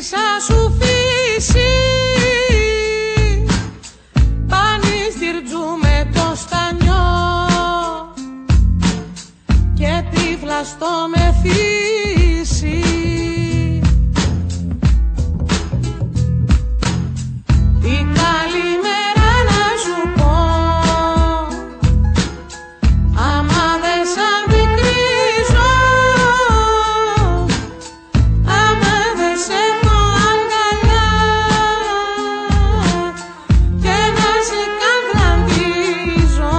χρυσά σου φύση. Πανιστηρτζού με το στανιό και τύφλα στο μεθύσι. Τι καλημέρα να σου πω, άμα δεν σ' αντικρίζω, άμα δεν σε έχω αγκαλιά και να σε καβλαντίζω.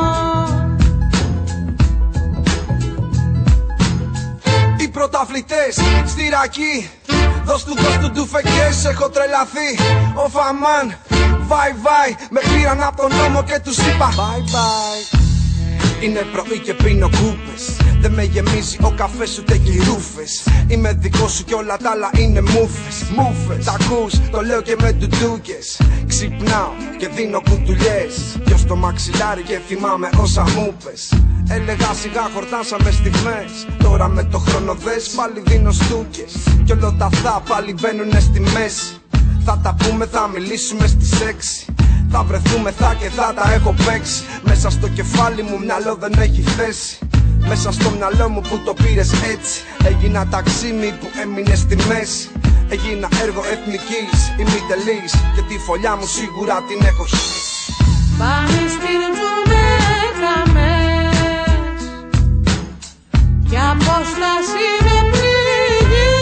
Οι πρωταθλητές στη Ρακή, δώσ' του ντουφεκές, έχω τρελαθεί. Ο Φαμάν, βάι βάι, με πήραν από τον νόμο και τους είπα bye bye. Είναι πρωί και πίνω κούπες, δεν με γεμίζει ο καφές ούτε και οι ρούφες. Είμαι δικό σου κι όλα τα άλλα είναι μούφες. Μούφες, τα ακούς, το λέω και με ντουντούκες. Ξυπνάω και δίνω κουτουλιές, πιο στο μαξιλάρι και θυμάμαι όσα μου πες. Έλεγα σιγά χορτάσαμε στιγμές, τώρα με το χρόνο δες πάλι δίνω στούκες. Κι όλα τα θα πάλι μπαίνουνε στη μέση. Θα τα πούμε, θα μιλήσουμε στις 6. Θα βρεθούμε, θα και θα τα έχω παίξει. Μέσα στο κεφάλι μου μυαλό δεν έχει θέση. Μέσα στο μυαλό μου που το πήρες έτσι. Έγινα ταξίμι που έμεινε στη μέση. Έγινα έργο εθνικής, ημιτελής. Και τη φωλιά μου σίγουρα την έχω χύσει. Πανιστηρτζού με γραμμές κι απόσταση με πληγή.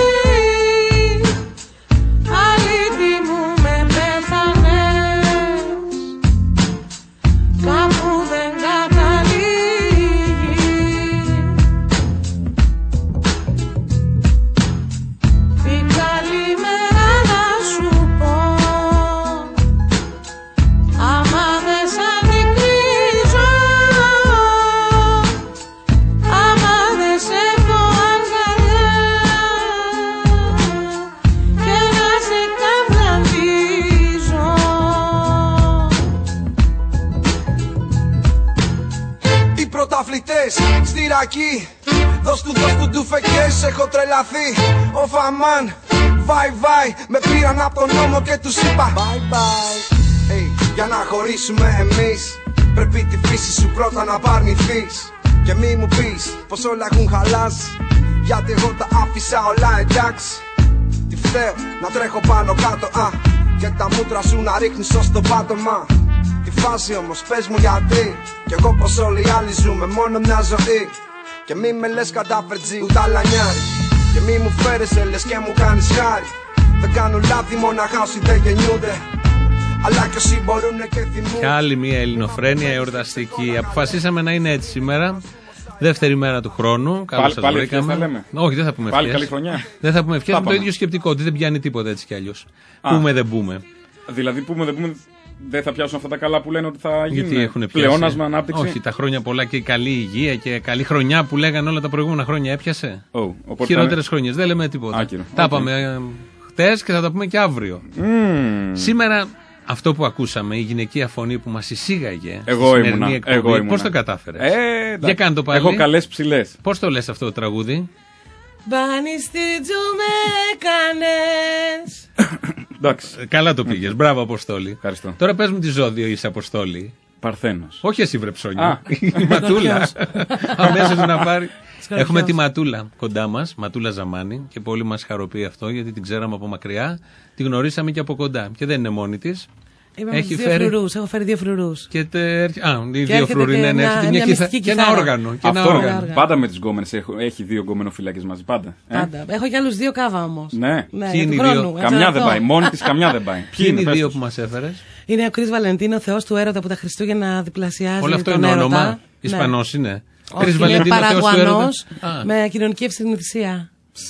Αλήτη μου με πέθανες, κάπου δεν καταλήγει. Τι καλημέρα να σου πω, άμα δεν σ' αντικρίζω, άμα δεν σε έχω αγκαλιά και να σε καβλαντίζω. Οι πρωταθλητές στη Ρακή, δώσ' του ντουφεκές, έχω τρελαθεί. Ο Φαμάν, βάι βάι, με πήραν από τον νόμο και τους είπα bye bye. Hey, για να χωρίσουμε εμείς, πρέπει τη φύση σου πρώτα να παρνηθείς. Και μη μου πεις πως όλα έχουν χαλάσει, γιατί εγώ τα άφησα όλα εντάξει. Τι φταίω να τρέχω πάνω κάτω, και τα μούτρα σου να ρίχνεις ως το πάτωμα. Τη φάση όμως πες μου γιατί, κι εγώ πως όλοι οι άλλοι ζούμε μόνο μια ζωή. Και μη με λες κατάφερτζι ούτε αλανιάρι, και μη μου φέρεσαι λες και μου κάνεις χάρη. Δεν κάνουν λάθη μοναχά όσοι δεν γεννιούνται, αλλά κι όσοι μπορούνε και θυμούνται. Και άλλη μια ελληνοφρένεια εορταστική. Αποφασίσαμε να είναι έτσι σήμερα. Δεύτερη μέρα του χρόνου. Καλώς σας βρήκαμε. Όχι, δεν θα πούμε πάλι ευχές. καλή χρονιά. Δεν θα πούμε ευχές. Με το ίδιο σκεπτικό, ότι δεν πιάνει τίποτα έτσι κι αλλιώς. Πούμε δεν πούμε. Δηλαδή, πούμε δεν πούμε, δεν θα πιάσουν αυτά τα καλά που λένε ότι θα γίνουν. Γιατί έχουν πλεόνασμα, ανάπτυξη. Όχι, τα χρόνια πολλά και καλή υγεία και καλή χρονιά που λέγανε όλα τα προηγούμενα χρόνια έπιασε. Χειρότερες χρονιές. Δεν λέμε τίποτα. Άκυρο. Τα είπαμε χτες και θα τα πούμε και αύριο. Σήμερα. Αυτό που ακούσαμε, η γυναικεία φωνή που μας εισήγαγε στη σημερινή εκπομπή, πώς το κατάφερε? Για κάνε το πάλι. Έχω καλές ψηλές. Πώς το λες αυτό το τραγούδι? Πανιστηρτζού με έκανες. Εντάξει. Καλά το πήγες, μπράβο Αποστόλη. Ευχαριστώ. Τώρα πες μου τι ζώδιο είσαι Αποστόλη. Παρθένος. Όχι εσύ βρε ψώνια. Η Ματούλα. Αμέσως να πάρει. Έχουμε τη Ματούλα κοντά μας, Ματούλα Ζαμάνη, και πολύ μας χαροποιεί αυτό γιατί την ξέραμε από μακριά, τη γνωρίσαμε και από κοντά. Και δεν είναι μόνη της. Έχει φέρει φρουρούς, έχω φέρει 2 φρουρούς. Και οι 2 φρουροί είναι και ένα όργανο. Πάντα με τις γκόμενες έχει 2 γκόμενοφυλάκες μαζί, πάντα. Πάντα. Έχω κι άλλους 2 κάβα όμως. Ναι. Ποιοι είναι οι 2? Καμιά δεν πάει. Μόνη της καμιά δεν πάει. Ποιοι είναι οι 2 που μας έφερες? Είναι ο Κρίς Βαλεντίνο, θεός του έρωτα που τα Χριστούγεννα διπλασιάζει. Όλο αυτό είναι όνομα. Ισπανός είναι. Κρίς Βαλεντίνο, Παραγουανός με κοινωνική ευθυνηθυσία.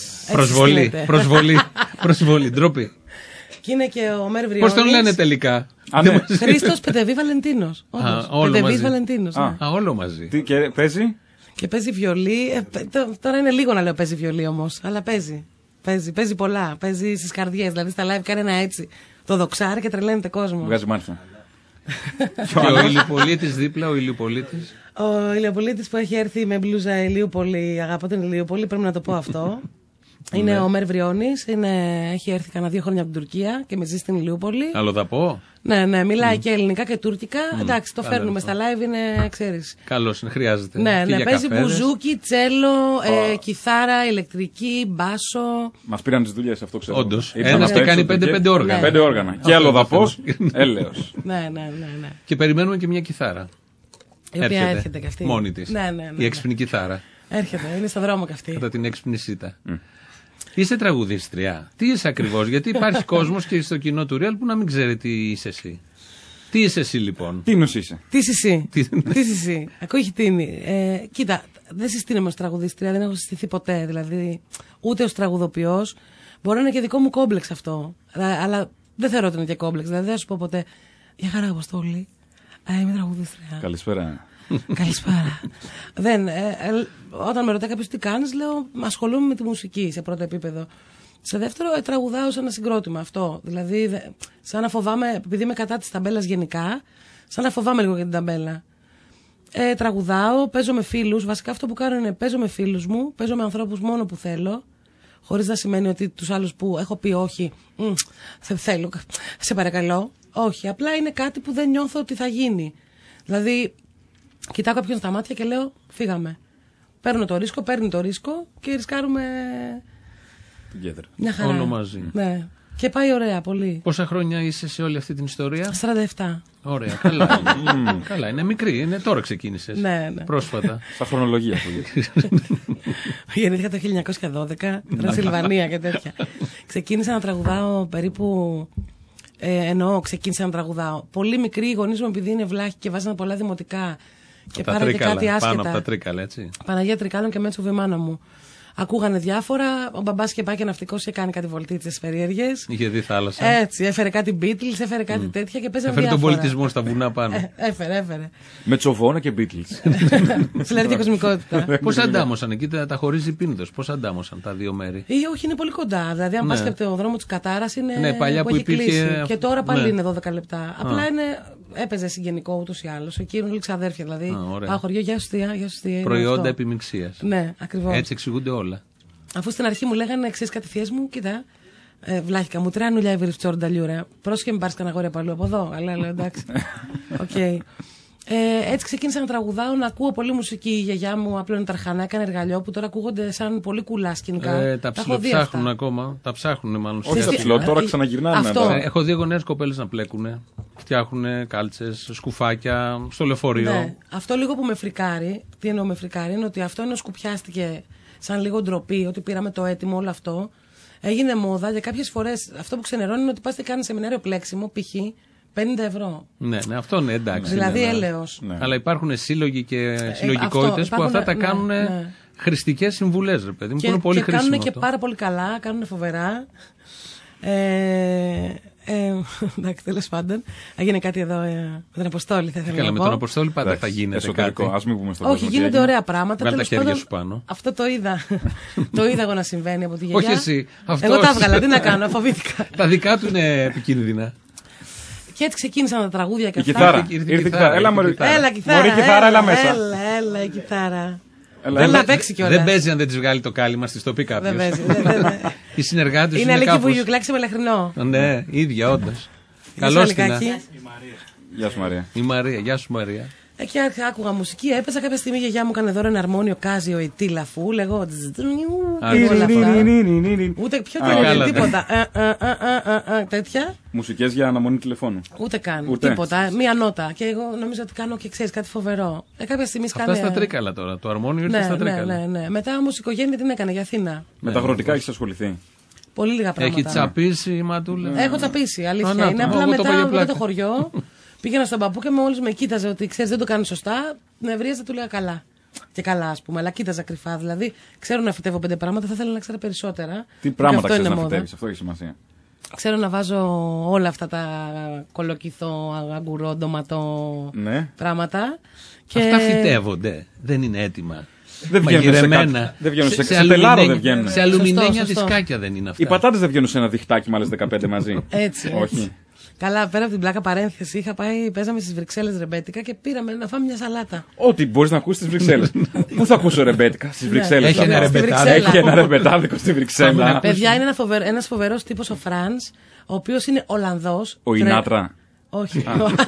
Προσβολή, ντροπή. Και είναι και ο Μέρ Βριώνης. Πώς τον λένε τελικά? Χρήστος Πετεβή Βαλεντίνος. Πετεβής Βαλεντίνος. Όλο μαζί. Τι και παίζει? Και παίζει βιολί. Τώρα είναι λίγο να λέω παίζει βιολί όμως, αλλά παίζει. Παίζει πολλά. Παίζει στις καρδιές. Δηλαδή στα live κάνει ένα έτσι. Το δοξάρει και τρελαίνεται κόσμο. Βγάζει μάλιστα. Και ο Ηλιοπολίτης δίπλα, ο Ηλιοπολίτης. Ο Ηλιοπολίτης που έχει έρθει με μπλούζα Ηλιούπολη. Αγαπώ την Ηλιούπολη, πρέπει να το πω αυτό. Είναι ο Μέρ Βριώνης, έχει έρθει κανένα 2 χρόνια από την Τουρκία και με ζει στην Ηλιούπολη. Αλλοδαπό. Ναι, μιλάει και ελληνικά και τουρκικά. Εντάξει, το φέρνουμε στα live, είναι, ξέρεις. Καλώς, χρειάζεται. Ναι, παίζει μπουζούκι, τσέλο, κιθάρα, ηλεκτρική, μπάσο. Μας πήραν τις δουλειές, αυτό ξέρω. Όντως. Ένας και κάνει 5 όργανα. 5 όργανα. Και αλλοδαπός, έλεος. Ναι. Και περιμένουμε και μια κιθάρα. Η οποία έρχεται κι αυτή. Μόνη της. Ναι. Η έξυπνη κιθάρα. Έρχεται, είναι στο δρόμο κι αυτή. Κατά την έξυπνη σίτα. Είσαι τραγουδίστρια. Τι είσαι ακριβώς, γιατί υπάρχει κόσμος και στο κοινό του Real που να μην ξέρει τι είσαι εσύ. Τι είσαι εσύ λοιπόν. Τι νους είσαι. Τι είσαι εσύ. Ακούω χιτίνι. Κοίτα, δεν συστήνομαι ως τραγουδίστρια, δεν έχω συστηθεί ποτέ. Δηλαδή, ούτε ως τραγουδοποιός. Μπορεί να είναι και δικό μου κόμπλεξ αυτό. Αλλά δεν θεωρώ ότι είναι και κόμπλεξ. Δηλαδή, δεν θα σου πω ποτέ. Για χαρά, Αποστόλη. Είμαι τραγουδίστρια. Καλησπέρα. Καλησπέρα. Όταν με ρωτάει κάποιος τι κάνεις, λέω ασχολούμαι με τη μουσική σε πρώτο επίπεδο. Σε δεύτερο, τραγουδάω σε ένα συγκρότημα αυτό. Δηλαδή, σαν να φοβάμαι, επειδή είμαι κατά της ταμπέλας γενικά, σαν να φοβάμαι λίγο για την ταμπέλα. Τραγουδάω, παίζω με φίλους. Βασικά αυτό που κάνω είναι παίζω με φίλους μου, παίζω με ανθρώπους μόνο που θέλω. Χωρίς να σημαίνει ότι τους άλλους που έχω πει όχι, θέλω, σε παρακαλώ. Όχι, απλά είναι κάτι που δεν νιώθω ότι θα γίνει. Δηλαδή, κοιτάω κάποιον στα μάτια και λέω, φύγαμε. Παίρνει το ρίσκο και ρισκάρουμε μια χαρά. Όλο μαζί. Ναι. Και πάει ωραία, πολύ. Πόσα χρόνια είσαι σε όλη αυτή την ιστορία? 47. Ωραία, καλά. Καλά, είναι μικρή, τώρα ξεκίνησες. Ναι. Πρόσφατα. Στα χρονολογία. Γεννήθηκα το 1912, Τρανσιλβανία και τέτοια. Ξεκίνησα να τραγουδάω περίπου. Ξεκίνησα να τραγουδάω. Πολύ μικρή, οι γονείς μου, επειδή είναι βλάχοι και βάζανε πολλά δημοτικά. Και πάρα και κάτι άσχετα. Πάνω από τα Τρίκαλα, έτσι. Παναγία Τρικάλων και Μέτσοβη μάνα μου. Ακούγανε διάφορα. Ο μπαμπάς είχε πάει και ναυτικός και κάνει κάτι βολτίτσες περίεργες. Είχε δει θάλασσα. Έτσι, έφερε κάτι Beatles, έφερε κάτι τέτοια και παίζανε διάφορα. Έφερε τον πολιτισμό στα βουνά πάνω. Έφερε. Με Τσοβόνα και Beatles. Φλερ και κοσμικότητα. Πώς αντάμωσαν εκεί, τα χωρίζει Πίνδος. Πώς αντάμωσαν τα δύο μέρη? Όχι, είναι πολύ κοντά. Δηλαδή, αν πας και από το δρόμο της Κατάρας είναι. Ναι, παλιά που υπήρχε. Κλείσει. Και τώρα πάλι είναι 12 λεπτά. Απλά έπαιζε συγγενικό ούτως ή άλλως. Εκεί είναι όλοι ξαδέρφια. Δηλαδή, χωριό, γεια σου θεία. Προϊόντα επιμιξίας. Ναι, ακριβώς. Έτσι εξηγούνται όλα. Αφού στην αρχή μου λέγανε εξής κάτι θείες μου, κοίτα. Βλάχικα μου, τρέα νουλιά η τσόρντα λιούρα. Πρόσχε μην πάρεις κανένα γόρι από αλλού από εδώ. Αλλά λέω εντάξει. Okay. Έτσι ξεκίνησα να τραγουδάω, να ακούω πολύ μουσική. Η γιαγιά μου απλώνει ταρχανά, έκανε εργαλειό που τώρα ακούγονται σαν πολύ κουλά σκηνικά. Τα ψιλοψάχνουν ακόμα. Τα ψάχνουν μάλλον. Όχι τα ψηλό, τώρα ξαναγυρνάνε. Έχω δει γονέες κοπέλες να πλέκουνε. Φτιάχνουν κάλτσες, σκουφάκια στο λεωφορείο. Ναι. Αυτό λίγο που με φρικάρει, τι εννοώ με φρικάρει, είναι ότι αυτό ενώ σκουπιάστηκε σαν λίγο ντροπή, ότι πήραμε το έτοιμο όλο αυτό. Έγινε μόδα για κάποιες φορές. Αυτό που ξενερώνει είναι ότι πας και κάνεις σεμινάριο πλέξιμο, π.χ. 50 ευρώ. Ναι, αυτό είναι εντάξει. Δηλαδή έλεος. Ναι. Αλλά υπάρχουν σύλλογοι και συλλογικότητες που αυτά τα κάνουν χρηστικές συμβουλές, ρε παιδί μου, που είναι πολύ χρήσιμο. Και κάνουν και πάρα πολύ καλά, κάνουν φοβερά. Εντάξει, τέλος πάντων. Έγινε κάτι εδώ με τον Αποστόλη, θα ήθελα να πω. Καλά, με τον Αποστόλη πάντα θα γίνεται. Εσωτερικό, ας μην πούμε στο Όχι, γίνονται ωραία πράγματα. Βγάλε τα χέρια σου πάνω. Αυτό το είδα. Το είδα εγώ να συμβαίνει από τη γιαγιά. Όχι εσύ. Εγώ τα έβγαλα, τι να κάνω, φοβήθηκα. Τα δικά του είναι επικίνδυνα. Και έτσι ξεκίνησαν τα τραγούδια και αυτά. Η κιθάρα. Έλα, κιθάρα, έλα μέσα. Έλα, η κιθάρα. Δεν παίξει κιόλας. Δεν παίζει αν δεν τη βγάλει το κάλυμα, τη το πει κάποιο. Δεν παίζει. Οι συνεργάτες είναι αλήκη που γιουκλάξει με λαχρινό. Ναι, ίδια, όντως. Καλώς την. Γεια σου Μαρία. Η Μαρία, γεια σου Μαρία. Εκεί άκουγα μουσική, έπαιζα κάποια στιγμή η γιαγιά μου έκανε δώρο ένα αρμόνιο Κάζιο ή τι λαφού, λέγω. Ούτε πιο τίποτα. Τέτοια. Μουσικές για αναμονή τηλεφώνου. Ούτε καν. Τίποτα. Μία νότα. Και εγώ νομίζω ότι κάνω και ξέρεις κάτι φοβερό. Κάποια στιγμή σκάνε. Αυτά στα Τρίκαλα τώρα. Το αρμόνιο ήρθε στα Τρίκαλα. Ναι. Μετά όμως η οικογένεια την έκανε για Αθήνα. Με τα αγροτικά έχεις ασχοληθεί? Πολύ λίγα πράγματα. Έχει τσαπίσει η Ματούλα? Έχω τσαπίσει, αλήθεια. Είναι απλά μετά το χωριό. Πήγαινα στον παππού και μόλις με κοίταζε ότι ξέρεις δεν το κάνει σωστά, νευρίαζε, του λέγα καλά. Και καλά, ας πούμε, αλλά κοίταζα κρυφά. Δηλαδή, ξέρω να φυτεύω 5 πράγματα, θα ήθελα να ξέρω περισσότερα. Τι πράγματα ξέρεις να φυτεύεις, αυτό έχει σημασία. Ξέρω να βάζω όλα αυτά τα κολοκυθό, αγκουρό, ντοματό πράγματα. Αυτά φυτεύονται, δεν είναι έτοιμα. Δεν βγαίνουν σε πελάρο, δεν βγαίνουν. Σε αλουμινένια δισκάκια δεν είναι αυτά. Οι πατάτες δεν βγαίνουν σε ένα διχτάκι με άλλες 15 μαζί. Έτσι. Όχι. Καλά, πέρα από την πλάκα παρένθεση, παίζαμε στις Βρυξέλλες ρεμπέτικα και πήραμε να φάμε μια σαλάτα. Ό,τι μπορείς να ακούσεις στις Βρυξέλλες. Πού θα ακούσω ρεμπέτικα, στις Βρυξέλλες. Έχει ένα ρεμπετάδικο στη Βρυξέλλα. Παιδιά, είναι ένας φοβερός τύπος ο Φρανς, ο οποίος είναι Ολλανδός. Ο Ινάτρα. Όχι.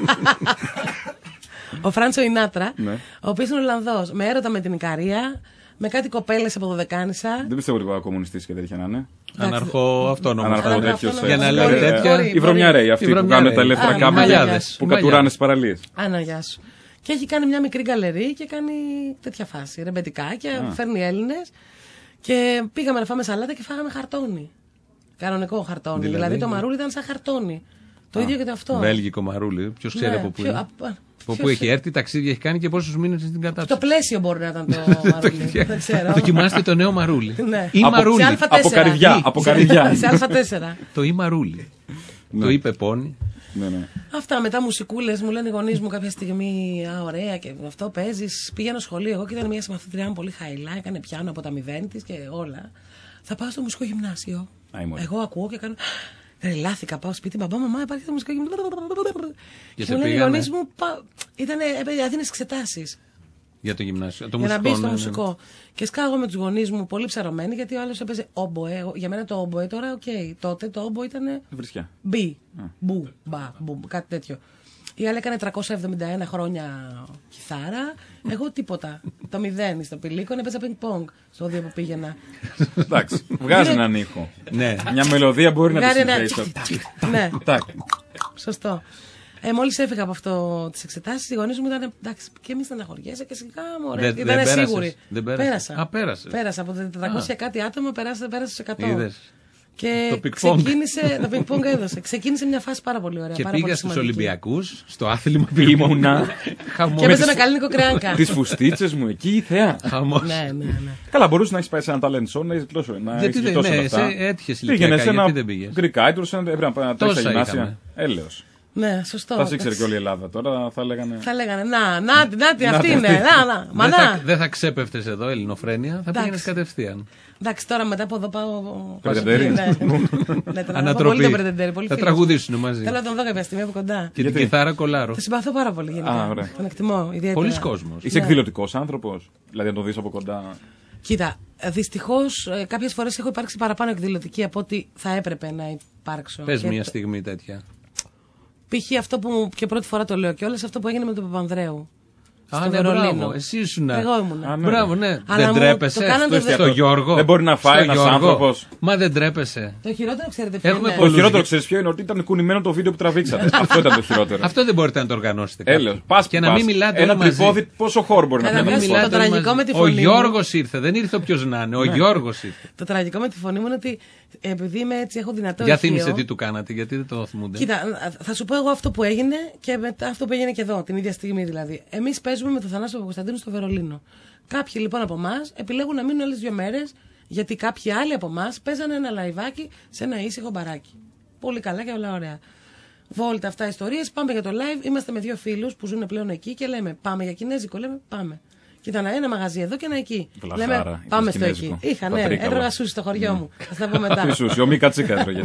Ο Φρανς ο Ινάτρα, ο οποίος είναι Ολλανδός. Με έρωτα με την Ικαρία, με κάτι κοπέλες από Δωδεκάνησα. Δεν πιστεύω ότι κομμουνιστής και τέτοια να είναι. Αναρχοαυτόνομο. Για να λέμε τέτοια. Οι βρωμιαρέοι, αυτοί που κάνουν τα ελεύθερα κάμερα που κατουράνε στις παραλίες. Άνα, γεια σου. Και έχει κάνει μια μικρή γκαλερί και κάνει τέτοια φάση. Ρεμπετικά και φέρνει Έλληνες. Και πήγαμε να φάμε σαλάτα και φάγαμε χαρτόνι. Κανονικό χαρτόνι. Δηλαδή το μαρούλι ήταν σαν χαρτόνι. Το ίδιο και το αυτό. Βέλγικο μαρούλι. Ποιος ξέρει από πού είναι. Από πού έχει έρθει, ταξίδια έχει κάνει και πόσους μήνες στην κατάψη. Το πλαίσιο μπορεί να ήταν το μαρούλι. Δεν ξέρω. Δοκιμάστε το νέο μαρούλι. Ή μαρούλι. Από καρυδιά. Σε Α4. Το ή μαρούλι. Το ή πεπόνι. Αυτά μετά μουσικούλες μου λένε οι γονείς μου κάποια στιγμή. Α, ωραία και αυτό παίζεις. Πήγαινα σχολείο εγώ και ήταν μια συμμαθήτριά μου πολύ χαϊλά. Έκανε πιάνο από τα 0 της και όλα. Θα πάω στο μουσικό γυμνάσιο. Εγώ ακούω και κάνω. Τρελάθηκα, πάω σπίτι, μπαμπά, μαμά, υπάρχει το μουσικό γυμνάσιο. Και μου λένε οι γονείς μου, έδινες εξετάσεις. Για το γυμνάσιο. Για να μπει στο μουσικό. Και σκάγω με τους γονείς μου πολύ ψαρωμένοι, γιατί ο άλλος έπαιζε όμποε. Για μένα το όμποε τώρα, οκ. Τότε το όμποε ήταν. Βρισιά. Μπι. Μπου. Κάτι τέτοιο. Η άλλη έκανε 371 χρόνια κιθάρα. Εγώ τίποτα. Το 0 στο πηλίκον έπαιζα πινκ-πονγκ στο 2 που πήγαινα. Εντάξει. Βγάζει έναν ήχο. Ναι. Μια μελωδία μπορεί να τη συνδέσει. Ναι. Σωστό. Μόλις έφυγα από αυτό τις εξετάσεις, οι γονείς μου ήταν εντάξει, και εμείς στεναχωριέσαι και σιγά μωρέ. Ήταν σίγουροι. Πέρασα. Πέρασα από τα 400 κάτι άτομα, πέρασα στους 100. Είδες. Και ξεκίνησε. Το πινκ-πονγκ έδωσε. Ξεκίνησε μια φάση πάρα πολύ ωραία. Και πήγα στους Ολυμπιακούς, στο άθλημα που ήμουνα. Και έπαιζε με Καλίνικο Κρεάνκα. Τις φουστίτσες μου εκεί, η θεά. Ναι. Καλά, μπορούσε να έχει πάει σε ένα talent show να έχει γλώσσο. Γιατί δεν έτυχε ηλικιακά, γιατί δεν πήγες. Greek Idol, έπρεπε να τρέξει στα γυμνάσια. Έλεος. Ναι, σωστό. Θα ήξερε και όλη η Ελλάδα τώρα, θα λέγανε. Να, αυτή είναι. Δεν θα ξέπεφτες εδώ, ελληνοφρένεια, θα πήγαινες κατευθείαν. Εντάξει, τώρα μετά από εδώ πάω. Περτεντέρι. Ανατροπή. Θα τραγουδήσουν μαζί. Θέλω να τον δω κάποια στιγμή από κοντά. Και την κιθάρα κολάρο. Θα συμπαθώ πάρα πολύ γενικά. Τον εκτιμώ ιδιαίτερα. Πολλοί κόσμος. Είσαι εκδηλωτικός άνθρωπος, δηλαδή να τον δεις από κοντά. Κοίτα, δυστυχώς κάποιες φορές έχω υπάρξει παραπάνω εκδηλωτική από ό,τι θα έπρεπε να υπάρξω. Πες μια στιγμή τέτοια. Π.χ. αυτό που και πρώτη φορά το λέω κιόλας, αυτό που έγινε με τον Παπανδρέου. Στο Βερολίνο. Εσύ ήσουν. Εγώ ήμουν. Μπράβο, ναι. Δεν τρέπεσαι. Στο Γιώργο. Δεν μπορεί να φάει ένας άνθρωπος. Μα δεν τρέπεσαι. Το χειρότερο ξέρετε ποιο είναι. Το χειρότερο ξέρεις ποιο είναι, ότι ήταν κουνημένο το βίντεο που τραβήξατε. Αυτό ήταν το χειρότερο. Αυτό δεν μπορείτε να το οργανώσετε. Έλεος. Και να μην μιλάτε. Ένα τρυπόδι, πόσο χώρο μπορεί να πει. Το τραγικό με τη φωνή. Ο Γιώργος ήρθε. Δεν ήρθε όποιος να είναι. Ο Γιώργος ήρθε. Το τραγικό με τη φωνή μου είναι ότι επειδή είμαι έτσι, έχω δυνατό ηχείο. Για θύμισε τι του κάνατε, γιατί δεν το θυμούνται. Κοίτα, θα σου πω εγώ αυτό που έγινε και μετά αυτό που έγινε και εδώ, την ίδια στιγμή δηλαδή. Εμείς παίζουμε με τον Θανάσιο Παπακοσταντίνου στο Βερολίνο. Κάποιοι λοιπόν από εμάς επιλέγουν να μείνουν άλλες 2 μέρες, γιατί κάποιοι άλλοι από εμάς παίζανε ένα λαϊβάκι σε ένα ήσυχο μπαράκι. Πολύ καλά και όλα ωραία. Βόλτα αυτά ιστορίες, πάμε για το live. Είμαστε με 2 φίλους που ζουν πλέον εκεί και λέμε πάμε για κινέζικο, λέμε πάμε. Και ήταν ένα μαγαζί εδώ και ένα εκεί. Βλαχάρα, λέμε πάμε στο εκεί. Είχα, ναι, έτρωγα σούσι στο χωριό μου. Θα τα πω μετά. Σούσι, ο Μίκα Τσίκα έτρωγε.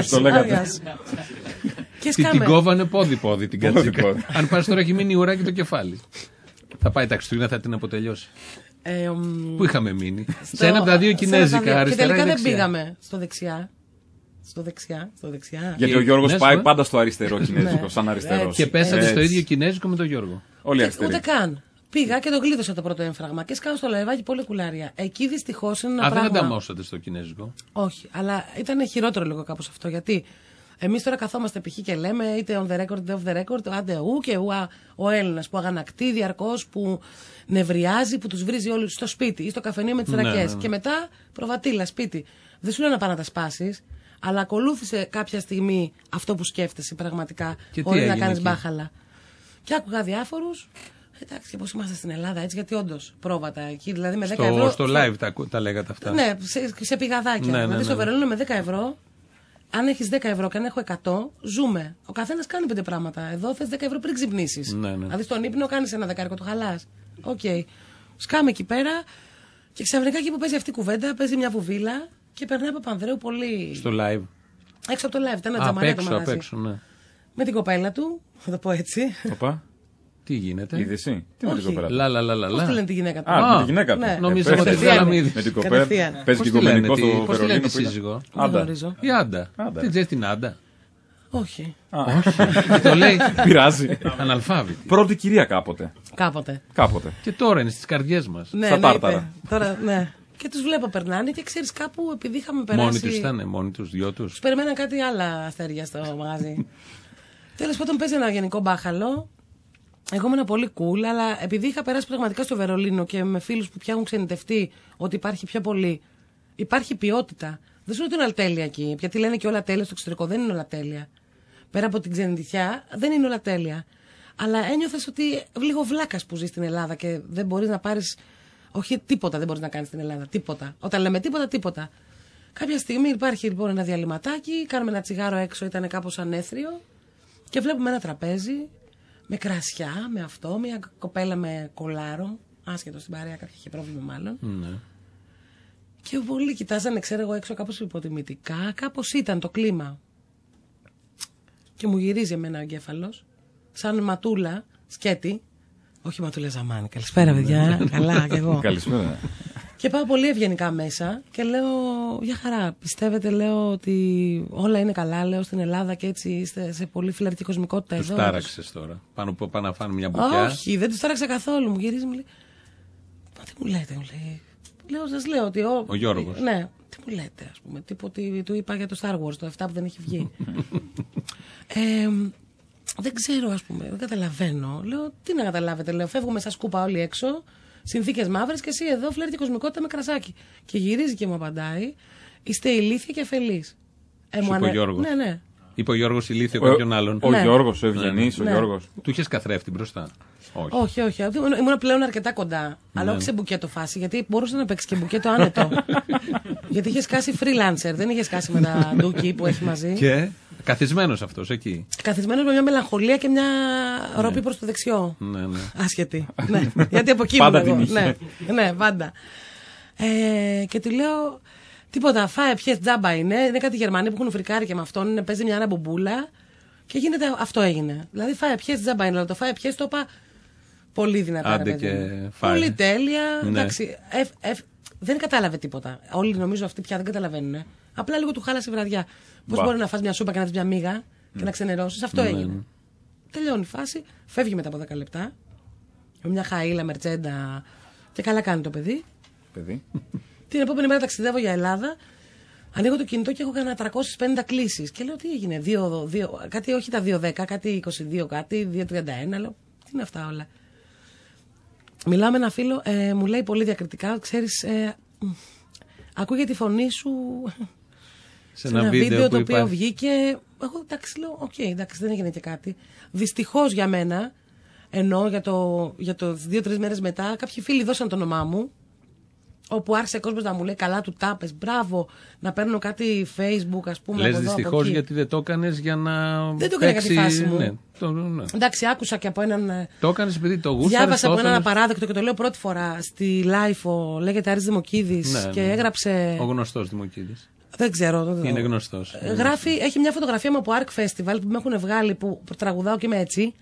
Την κόβανε πόδι-πόδι την κατσίκα. Αν πας τώρα έχει μείνει η ουρά και το κεφάλι. Θα πάει τα Χριστούγεννα, θα την αποτελειώσει. Πού είχαμε μείνει? Σε ένα από τα 2 κινέζικα, αριστερά. Και τελικά δεν πήγαμε στο δεξιά. Στο δεξιά. Γιατί ο Γιώργος πάει πάντα στο αριστερό κινέζικο, σαν αριστερός. Και πέσατε στο ίδιο κινέζικο με τον Γιώργο. Όλοι αριστεροί. Ούτε καν. Πήγα και το γλίτωσα το πρώτο έμφραγμα και σκάω στο λαϊβάκι πολύ κουλάρια. Εκεί δυστυχώς είναι ένα πράγμα. Δεν ανταμώσατε στο κινέζικο. Όχι, αλλά ήταν χειρότερο λίγο κάπως αυτό. Γιατί εμείς τώρα καθόμαστε π.χ. και λέμε είτε on the record είτε off the record, άντε ου και ου, ο Έλληνας που αγανακτεί διαρκώς, που νευριάζει, που τους βρίζει όλους στο σπίτι ή στο καφενείο με τις ρακές. Και μετά προβατήλα σπίτι. Δεν σου λέω να πάει να τα σπάσεις, αλλά ακολούθησε κάποια στιγμή αυτό που σκέφτεσαι πραγματικά, χωρίς να κάνεις μπάχαλα. Και άκουγα διάφορους. Εντάξει, και πώς είμαστε στην Ελλάδα, έτσι, γιατί όντως πρόβατα εκεί, δηλαδή με 10 ευρώ. Στο live τα λέγατε αυτά. Ναι, σε πηγαδάκια. Δηλαδή στο Βερολίνο με 10 ευρώ, αν έχεις 10 ευρώ και αν έχω 100, ζούμε. Ο καθένας κάνει 5 πράγματα. Εδώ θες 10 ευρώ πριν ξυπνήσεις. Δηλαδή στον ύπνο κάνεις ένα δεκάρικο, το χαλάς. Οκ. Σκάμε εκεί πέρα και ξαφνικά εκεί που παίζει αυτή η κουβέντα, παίζει μια βουβίλα και περνάει από Παπανδρέου πολύ. Στο live. Έξω από το live, ήταν ένα τζαμαρία το μαγαζί. Απ' έξω, ναι. Με την κοπέλα του, θα το πω έτσι. Οπα. Τι γίνεται. Είδηση. Τι με την κοπέλα του. Πώς τη λένε τη γυναίκα του. Με τη γυναίκα του. Νομίζω ότι θέλαμε ήδη. Με την κοπέλα. Παίζει και οικομενικό στο Βερολίνο. Πώς τη λένε τη σύζυγο. Άντα. Η Άντα. Τι ξέρεις την Άντα. Όχι. Και το λέει. Πειράζει. Αναλφάβητη. Πρώτη κυρία κάποτε. Κάποτε. Και τώρα είναι στις καρδιές μας. Στα τάρταρα. Τώρα, ναι. Και τους βλέπω περνάνε και ξέρεις κάπου επειδή είχαμε περάσει. Μόνοι τους ήταν, μόνοι τους, δυο τους. Τους περιμέναν κάτι άλλα αστέρια στο μαγαζί. Τέλος πάντων, παίζει ένα γενικό μπάχαλο. Εγώ ήμουν πολύ cool, αλλά επειδή είχα περάσει πραγματικά στο Βερολίνο και με φίλους που πια έχουν ξενιτευτεί ότι υπάρχει πιο πολύ. Υπάρχει ποιότητα. Δεν σου λέω ότι είναι όλα τέλεια εκεί. Γιατί λένε και όλα τέλεια στο εξωτερικό. Δεν είναι όλα τέλεια. Πέρα από την ξενιτιά, δεν είναι όλα τέλεια. Αλλά ένιωθες ότι λίγο βλάκας που ζει στην Ελλάδα και δεν μπορείς να πάρεις. Όχι, τίποτα δεν μπορείς να κάνεις στην Ελλάδα. Τίποτα. Όταν λέμε τίποτα. Κάποια στιγμή υπάρχει λοιπόν ένα διαλυματάκι, κάνουμε ένα τσιγάρο έξω, ήταν κάπως ανέθριο και βλέπουμε ένα τραπέζι με κρασιά, με αυτό, μια κοπέλα με κολάρο. Άσχετο στην παρέα, κάποια είχε πρόβλημα μάλλον. Ναι. Και πολλοί κοιτάζανε, ξέρω εγώ, έξω κάπως υποτιμητικά, κάπως ήταν το κλίμα. Και μου γυρίζει εμένα ο εγκέφαλος, σαν ματούλα, σκέτη. Όχι ματούλα Ζαμάνη. Καλησπέρα, παιδιά. Καλά, κι εγώ. Καλησπέρα. Και πάω πολύ ευγενικά μέσα και λέω: για χαρά. Πιστεύετε, λέω, ότι όλα είναι καλά, λέω, στην Ελλάδα και έτσι είστε σε πολύ φλερτική κοσμικότητα εδώ. Τους τάραξες τώρα. Πάνω να φάνε μια μπουκιά. Όχι, δεν τους τάραξα καθόλου. Μου γυρίζει, μου λέει: μα τι μου λέτε, μου λέει. Λέω, σας λέω ότι. Ο Γιώργος. Ναι, τι μου λέτε, ας πούμε. Τι του είπα για το Star Wars, το 7 που δεν έχει βγει. Δεν ξέρω, ας πούμε, δεν καταλαβαίνω. Λέω, τι να καταλάβετε, λέω, φεύγουμε σαν σκούπα όλοι έξω, συνθήκες μαύρες και εσύ εδώ φλερτική κοσμικότητα με κρασάκι. Και γυρίζει και μου απαντάει, είστε ηλίθιοι και αφελείς. Σου είπε ο Γιώργος. Ναι. Είπε ο Γιώργος ηλίθιο κάποιον άλλον. Ο Γιώργος, ο ευγενής, ο Γιώργος. Του είχες καθρέφτη μπροστά. Όχι. Ήμουν πλέον αρκετά κοντά. Αλλά όχι σε μπουκέτο φάση, γιατί μπορούσε να παίξει και μπουκέτο άνετο. Γιατί είχε σκάσει freelancer, δεν είχε σκάσει με τα ντούκι που έχει μαζί. Και καθισμένος αυτός εκεί. Καθισμένος με μια μελαγχολία και μια ρόπη προς το δεξιό. Ναι. Άσχετη. Ναι. Γιατί από εκεί πάντα την είχε. Ναι, πάντα. Και του λέω, τίποτα, φάε πιες τζάμπα είναι. Είναι κάτι Γερμανοί που έχουν φρικάρει και με αυτόν. Παίζει μια αναμπουμπούλα. Και γίνεται, αυτό έγινε. Δηλαδή, φάε πιες τζάμπα είναι. Αλλά το φάε πιες το είπα πολύ δυνατά. Άντε και φάε. Πολύ τέλεια. Ναι. Εντάξει, δεν κατάλαβε τίποτα. Όλοι νομίζω αυτοί πια δεν καταλαβαίνουν. Απλά λίγο του χάλασε η βραδιά. Πώς μπορεί να φας μια σούπα και να δεις μια μίγα και να ξενερώσεις. Αυτό έγινε. Τελειώνει η φάση. Φεύγει μετά από 10 λεπτά. Με μια χαΐλα, μερτσέντα. Και καλά κάνει το παιδί. Την επόμενη μέρα ταξιδεύω για Ελλάδα. Ανοίγω το κινητό και έχω κανένα 350 κλήσεις. Και λέω, τι έγινε, κάτι όχι τα 2.10, κάτι 22, κάτι 2.31. Λέω, τι είναι αυτά όλα. Μιλάω με ένα φίλο, μου λέει πολύ διακριτικά, ξέρεις, ακούγεται τη φωνή σου σε ένα βίντεο το οποίο βγήκε. Εγώ εντάξει, λέω, εντάξει, δεν έγινε και κάτι. Δυστυχώς για μένα, ενώ για το 2-3 μέρες μετά, κάποιοι φίλοι δώσαν το όνομά μου. Όπου άρχισε ο κόσμος να μου λέει καλά του τάπες, μπράβο, να παίρνω κάτι Facebook, ας πούμε. Λες δυστυχώς γιατί δεν το έκανες για να. Δεν το έκανα για τη φάση μου. Ναι. Εντάξει, άκουσα και από έναν. Το έκανες επειδή το γούσταρες. Διάβασα από έναν απαράδεκτο και το λέω πρώτη φορά στη Λάιφο, λέγεται Άρης Δημοκίδης και έγραψε. Ο γνωστός Δημοκίδης. Δεν ξέρω. Είναι γνωστός. Έχει μια φωτογραφία μου από Arc Festival που με έχουν βγάλει που τραγουδάω και είμαι έτσι.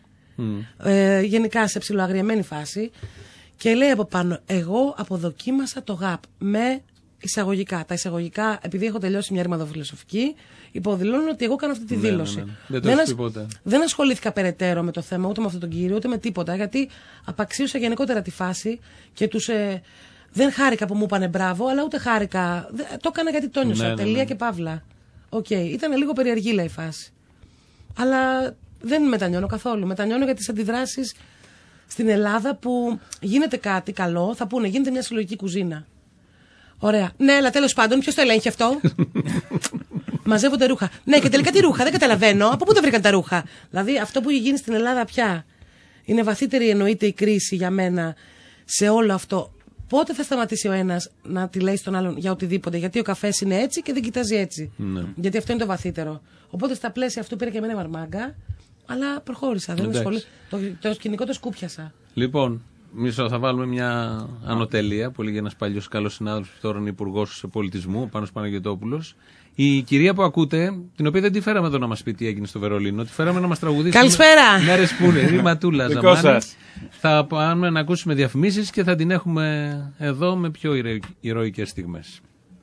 Γενικά σε ψιλοαγριεμένη φάση. Και λέει από πάνω, εγώ αποδοκίμασα το ΓΑΠ με εισαγωγικά. Τα εισαγωγικά, επειδή έχω τελειώσει μια ρηματοφιλοσοφική, υποδηλώνω ότι εγώ κάνω αυτή τη δήλωση. Δεν ασχολήθηκα περαιτέρω με το θέμα, ούτε με αυτόν τον κύριο, ούτε με τίποτα, γιατί απαξίωσα γενικότερα τη φάση και τους. Δεν χάρηκα που μου είπανε μπράβο, αλλά ούτε χάρηκα. Το έκανα γιατί το νιώσα. Τελεία και παύλα. Ήταν λίγο περιεργήλα η φάση. Αλλά δεν μετανιώνω καθόλου. Μετανιώνω για τις αντιδράσεις στην Ελλάδα που γίνεται κάτι καλό, θα πούνε γίνεται μια συλλογική κουζίνα. Ωραία. Ναι, αλλά τέλος πάντων, ποιος το ελέγχει αυτό? Μαζεύονται ρούχα. Ναι, και τελικά τι ρούχα, δεν καταλαβαίνω. Από πού τα βρήκαν τα ρούχα? Δηλαδή, αυτό που έχει γίνει στην Ελλάδα πια είναι βαθύτερη, εννοείται, η κρίση για μένα σε όλο αυτό. Πότε θα σταματήσει ο ένας να τη λέει στον άλλον για οτιδήποτε? Γιατί ο καφές είναι έτσι και δεν κοιτάζει έτσι. Ναι. Γιατί αυτό είναι το βαθύτερο. Οπότε στα πλαίσια αυτού πήρα και εμένα μαρμάγκα. Αλλά προχώρησα, δεν ασχολεί. Το σκηνικό το σκούπιασα. Λοιπόν, θα βάλουμε μια ανωτελεία που λέγει ένας παλιός καλός συνάδελφος που τώρα είναι υπουργός πολιτισμού, ο Πάνος Παναγιωτόπουλος. Η κυρία που ακούτε, την οποία δεν τη φέραμε εδώ να μας πει τι έγινε στο Βερολίνο, τη φέραμε να μας τραγουδήσει. Καλησπέρα! Μέρες που είναι, η Ματούλα Ζαμάνη. Θα πάμε να ακούσουμε διαφημίσεις και θα την έχουμε εδώ με πιο ηρωικές στιγμές.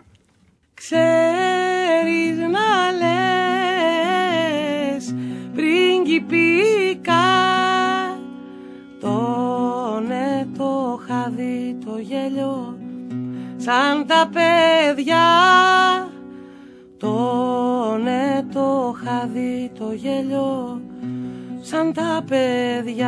Ξέρεις να λες πριγκιπικά, τόνε το χαδί το γέλιο σαν τα παιδιά, τόνε το χαδί το γέλιο σαν τα παιδιά.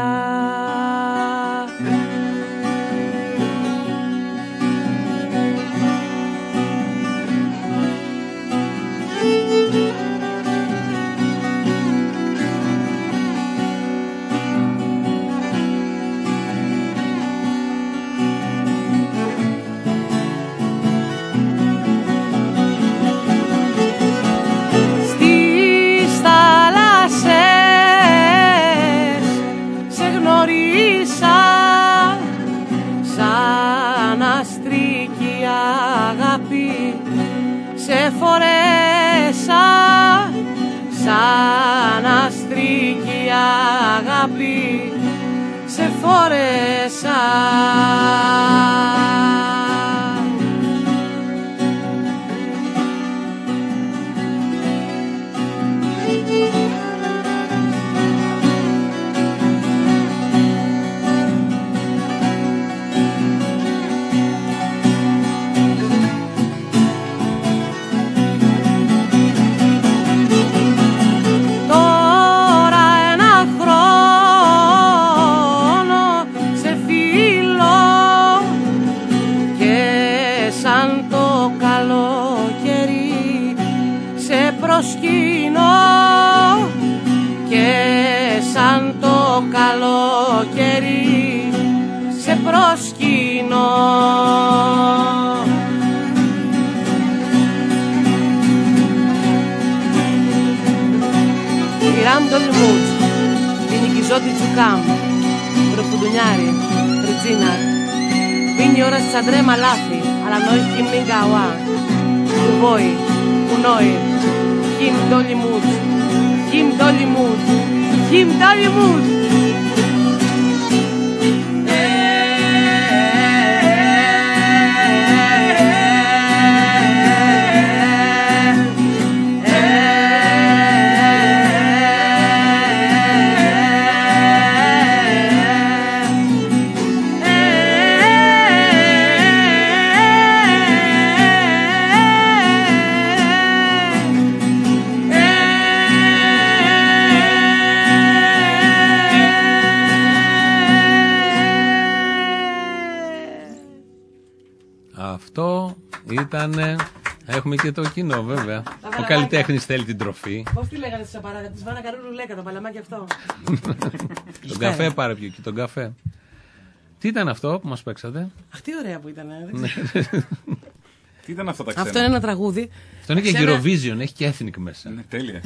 Σε φορέσα σαν αστρίκη αγάπη, σε φορέσα. Και σαν το καλοκαίρι σε προσκύνω. Tirando il mood di Nikizotti Τσουκάμ, Προφουντουνιάρη, Ριτζίνα. Quindi ora ci andremo a Lafi, alla noi Kimmingawa, tu voi, tu noi. Kim Dollywood, Kim Dollywood, Kim Dollywood. Ήτανε. Έχουμε και το κοινό, βέβαια. Ο καλλιτέχνης θέλει την τροφή. Πώς τη λέγανε στις απαράδες, της Βάνα Καρούλου Λέκα, το παλαμάκι αυτό. Τον καφέ πάρε πιο εκεί, τον καφέ. Τι ήταν αυτό που μας παίξατε? Αχ, τι ωραία που ήταν. Τι ήταν αυτό τα ξένα? Αυτό είναι ένα τραγούδι. Αυτό είναι και Eurovision, έχει και Ethnic μέσα. Ναι, τέλεια.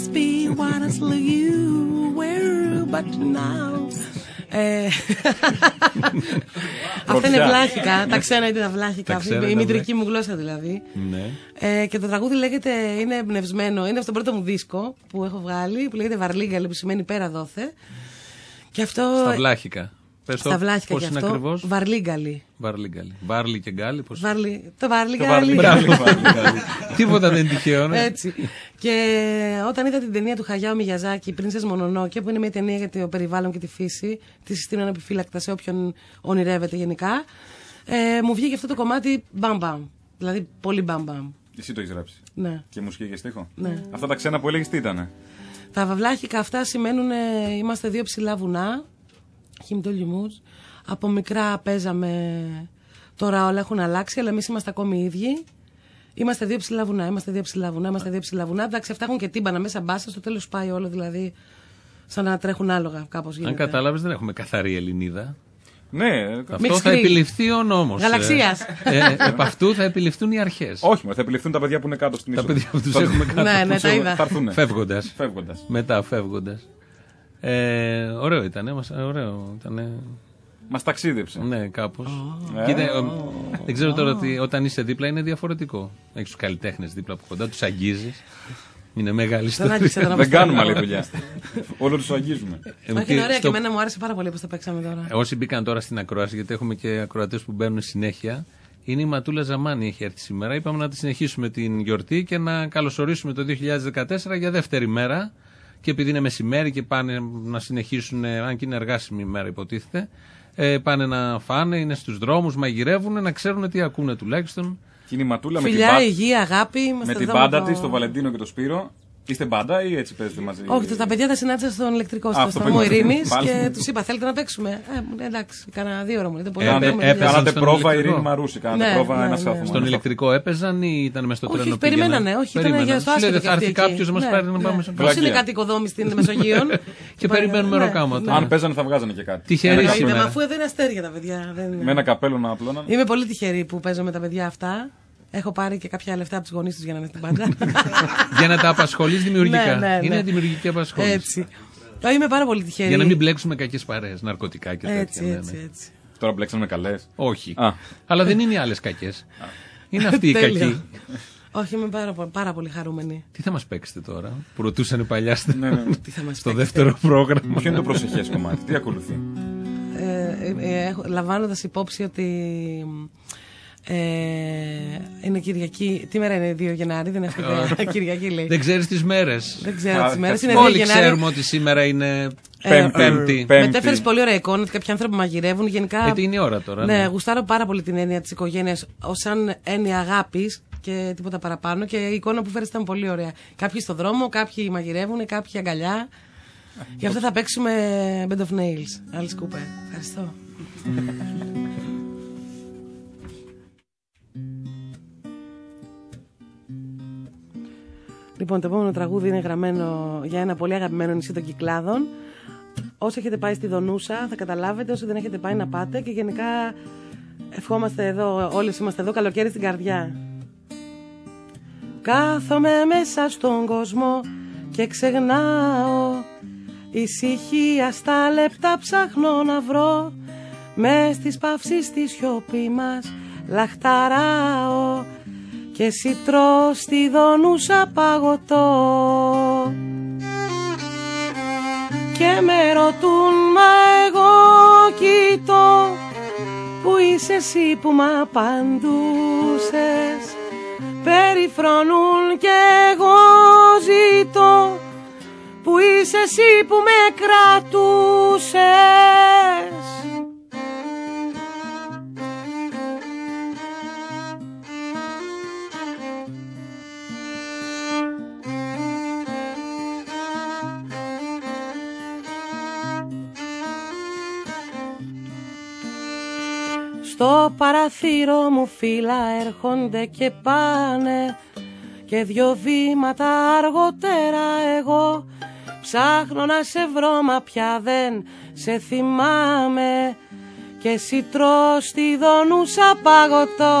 Αυτά είναι βλάχικα. Τα ξένα είναι τα βλάχικα. Η μητρική μου γλώσσα δηλαδή. Και το τραγούδι λέγεται, είναι εμπνευσμένο, είναι από τον πρώτο μου δίσκο που έχω βγάλει, που λέγεται Βαρλίγκαλη, που σημαίνει πέρα δόθε. Και αυτό. Στα βλάχικα. Στα βλάχικα και αυτό. Ακριβώς? Βαρλίγκαλη. Βάρλι και γκάλι. Πώς... Το Βαρλίγκαλη. Τίποτα δεν είναι τυχαίο. Έτσι. Και όταν είδα την ταινία του Χαγιάο Μιγιαζάκη, Princess Mononoke, που είναι μια ταινία για το περιβάλλον και τη φύση, τη συστήνω ανεπιφύλακτα σε όποιον ονειρεύεται γενικά, μου βγήκε αυτό το κομμάτι μπαμ-μπαμ. Δηλαδή πολύ μπαμ-μπαμ. Εσύ το έχεις γράψει? Ναι. Και μουσική και στίχο? Ναι. Αυτά τα ξένα που έλεγες τι ήτανε? Τα βαβλάχικα αυτά σημαίνουν είμαστε δύο ψηλά βουνά. Από μικρά παίζαμε, τώρα όλα έχουν αλλάξει, αλλά εμείς είμαστε ακόμη οι ίδιοι. Είμαστε δύο ψηλά βουνά, είμαστε δύο ψηλά βουνά, είμαστε δύο ψηλά βουνά. Εντάξει, αυτά έχουν και τύμπανα μέσα μπάσα, στο τέλος πάει όλο δηλαδή σαν να τρέχουν άλογα, κάπως γίνεται. Αν κατάλαβες, δεν έχουμε καθαρή Ελληνίδα. Ναι, αυτό θα επιληφθεί ο νόμος. Γαλαξίας. Επ' αυτού θα επιληφθούν οι αρχές. Όχι, θα επιληφθούν τα παιδιά που είναι κάτω στην είσοδο. Τα παιδιά που τους έχουμε κάτω. Ναι, τα είδα. Φεύγοντας. Μετά φεύγοντας. Ωραίο ήτανε. Μας ταξίδεψε. Ναι, κάπως. Δεν ξέρω τώρα ότι όταν είσαι δίπλα είναι διαφορετικό. Έχεις τους καλλιτέχνες δίπλα από κοντά, τους αγγίζεις. Είναι μεγάλη ιστορία. Δεν κάνουμε άλλη δουλειά. Όλο τους αγγίζουμε. Όχι, είναι ωραία και εμένα μου άρεσε πάρα πολύ που το παίξαμε τώρα. Όσοι μπήκαν τώρα στην ακρόαση, γιατί έχουμε και ακροατές που μπαίνουν συνέχεια, είναι η Ματούλα Ζαμάνη, έχει έρθει σήμερα. Είπαμε να τη συνεχίσουμε την γιορτή και να καλωσορίσουμε το 2014 για δεύτερη μέρα. Και επειδή είναι μεσημέρι και πάνε να συνεχίσουν, αν και είναι εργάσιμη ημέρα υποτίθεται, πάνε να φάνε, είναι στους δρόμους, μαγειρεύουν, να ξέρουν τι ακούνε τουλάχιστον. Και είναι η Ματούλα φιλιά, υγεία, αγάπη. Με την μπάντα της, τον Βαλεντίνο και τον Σπύρο. Είστε μπάντα ή έτσι παίζετε μαζί? Όχι, τα παιδιά τα συνάντησα στον ηλεκτρικό στο σταθμό Ειρήνης και τους είπα: θέλετε να παίξουμε? Εντάξει, κάνα 2 ώρα μου. Κάνατε πρόβα Ειρήνη Μαρούση, κάνατε πρόβα ένα σταθμό. Στον ηλεκτρικό έπαιζαν ή ήταν μες στο τρένο? Περιμένανε, όχι, ήταν για στο άσχετο. Θα έρθει κάποιος να μας πάρει να πάμε. Πώς είναι κάτι οικοδόμη στην Μεσογείων. Και περιμένουμε ροκάματα. Αν παίζανε θα βγάζανε και κάτι. Τυχεροί σήμερα. Αφού εδώ είναι αστέρια τα παιδιά. Με ένα καπέλο να απλώνανε. Είμαι πολύ τυχερή που παίζω με τα παιδιά αυτά. Έχω πάρει και κάποια λεφτά από τους γονείς τους για να είναι στην πάντα. Για να τα απασχολείς δημιουργικά. Ναι. Είναι δημιουργική απασχόληση. Έτσι. Είμαι πάρα πολύ τυχερή. Για να μην μπλέξουμε κακές παρέες, ναρκωτικά και τέτοια. Έτσι. Τώρα μπλέξαμε καλές. Όχι. Αλλά δεν είναι οι άλλες κακές. Είναι αυτοί οι κακοί. Όχι, είμαι πάρα πολύ χαρούμενη. Τι θα μας παίξετε τώρα, που ρωτούσαν οι παλιά στο δεύτερο πρόγραμμα? Ποιο είναι το προσεχές κομμάτι, τι ακολουθεί? Λαμβάνοντας υπόψη ότι είναι Κυριακή. Τι μέρα είναι, 2 Γενάρη, δεν έχω ιδέα. Κυριακή λέει. Δεν ξέρεις τις μέρες. Δεν ξέρω τις μέρες. Όλοι ξέρουμε ότι σήμερα είναι Πέμπτη. Μετέφερες πολύ ωραία εικόνα ότι κάποιοι άνθρωποι μαγειρεύουν. Γενικά. Είναι η ώρα τώρα. Ναι, γουστάρω πάρα πολύ την έννοια της οικογένειας ως σαν έννοια αγάπης και τίποτα παραπάνω. Και η εικόνα που φέρεις ήταν πολύ ωραία. Κάποιοι στο δρόμο, κάποιοι μαγειρεύουν, κάποιοι αγκαλιά. Γι' αυτό θα παίξουμε Bed of Nails. Alice Cooper. Ευχαριστώ. Λοιπόν, το επόμενο τραγούδι είναι γραμμένο για ένα πολύ αγαπημένο νησί των Κυκλάδων. Όσοι έχετε πάει στη Δονούσα θα καταλάβετε, όσοι δεν έχετε πάει να πάτε και γενικά ευχόμαστε εδώ, όλες είμαστε εδώ, καλοκαίρι στην καρδιά. Κάθομαι μέσα στον κόσμο και ξεγνάω, ησυχία στα λεπτά ψάχνω να βρω, μες στις παύσεις της σιωπή μας λαχταράω και εσύ τρως στη Δονούσα παγωτό. Και με ρωτούν μα εγώ κοιτώ, που είσαι εσύ που μ' απαντούσες. Περιφρονούν κι εγώ ζητώ, που είσαι εσύ που με κρατούσες. Στο παραθύρο μου φύλλα έρχονται και πάνε, και 2 βήματα αργότερα εγώ ψάχνω να σε βρω, μα πια δεν σε θυμάμαι, και εσύ τρως στη Δονούσα παγωτό.